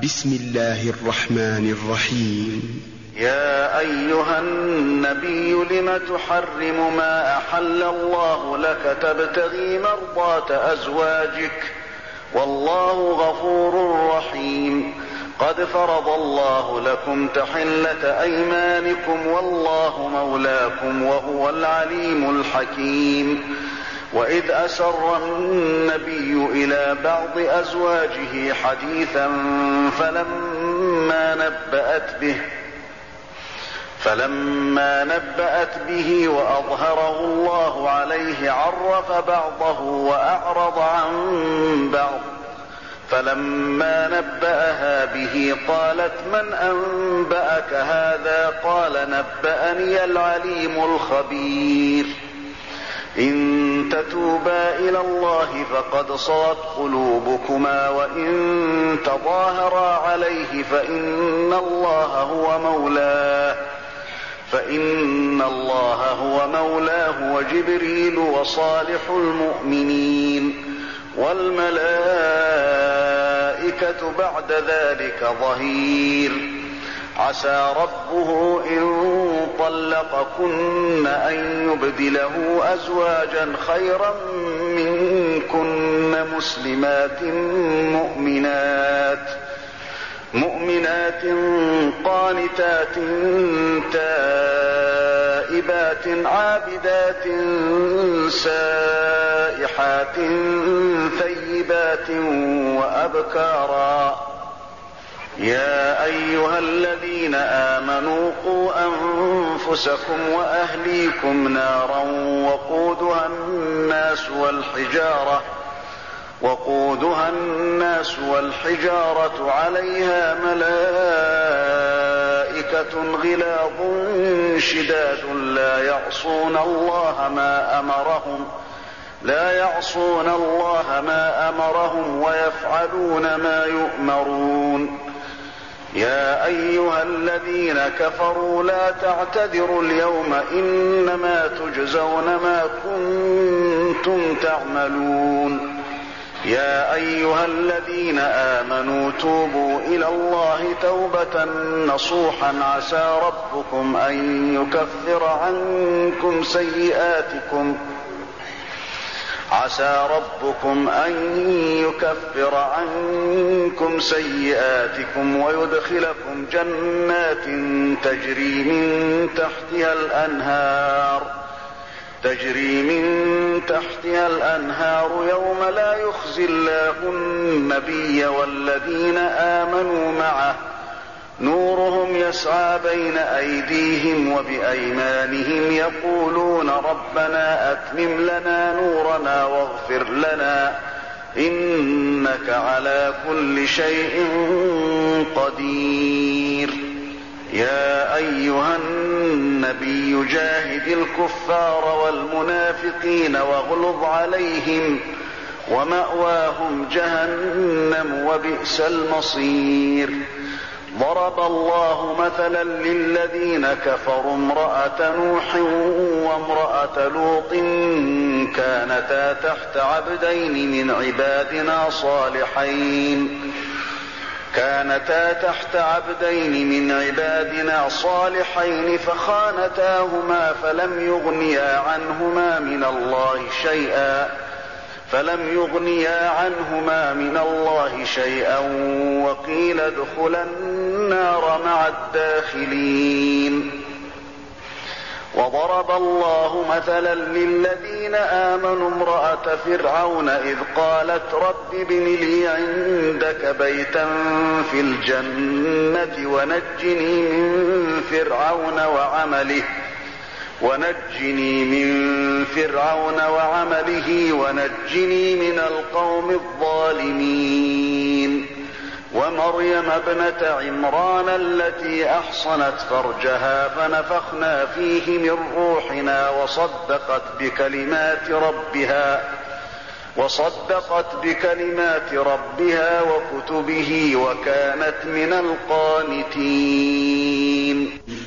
بسم الله الرحمن الرحيم. يا أيها النبي لم تحرم ما أحل الله لك تبتغي مرضات أزواجك والله غفور رحيم. قد فرض الله لكم تحلة أيمانكم والله مولاكم وهو العليم الحكيم. وإذ أسر النبي إلى بعض أزواجه حديثا فلما نبأت به وأظهره الله عليه عرف بعضه وأعرض عن بعض. فلما نبأها به قالت من أنبأك هذا؟ قال نبأني العليم الخبير. إن تتوبا إلى الله فقد صغت قلوبكما وإن تظاهرا عليه فإن الله هو مولاه وجبريل وصالح المؤمنين والملائكة بعد ذلك ظهير. عسى ربه إن طلقكن أن يبدله أزواجا خيرا منكن مؤمنات قانتات تائبات عابدات سائحات ثيبات وأبكارا. يا أيها الذين آمنوا قوا أنفسكم وأهليكم نارا وقودها الناس والحجارة عليها ملائكة غلاظ شداد لا يعصون الله ما أمرهم ويفعلون ما يؤمرون. يا أيها الذين كفروا لا تعتذروا اليوم إنما تجزون ما كنتم تعملون. يا أيها الذين آمنوا توبوا إلى الله توبة نصوحا عسى ربكم أن يكفر عنكم سيئاتكم ويدخلكم جنات تجري من تحتها الأنهار يوم لا يخزي الله النبي والذين آمنوا معه نورهم يسعى بين أيديهم وبأيمانهم يقولون ربنا أتمم لنا نورنا واغفر لنا إنك على كل شيء قدير. يا أيها النبي جاهد الكفار والمنافقين واغلظ عليهم ومأواهم جهنم وبئس المصير. ضرب الله مثلا للذين كفروا امرأة نوح وامرأة لوط كانتا تحت عبدين من عبادنا صالحين فخانتاهما فلم يغنيا عنهما من الله شيئا وقيل ادخلا النار مع الداخلين. وضرب الله مثلا للذين آمنوا امرأة فرعون إذ قالت رب ابن لي عندك بيتا في الجنة ونجني من فرعون وعمله ونجني من القوم الظالمين. ومريم ابنة عمران التي أحصنت فرجها فنفخنا فيه من روحنا وصدقت بكلمات ربها وكتبه وكانت من القانتين.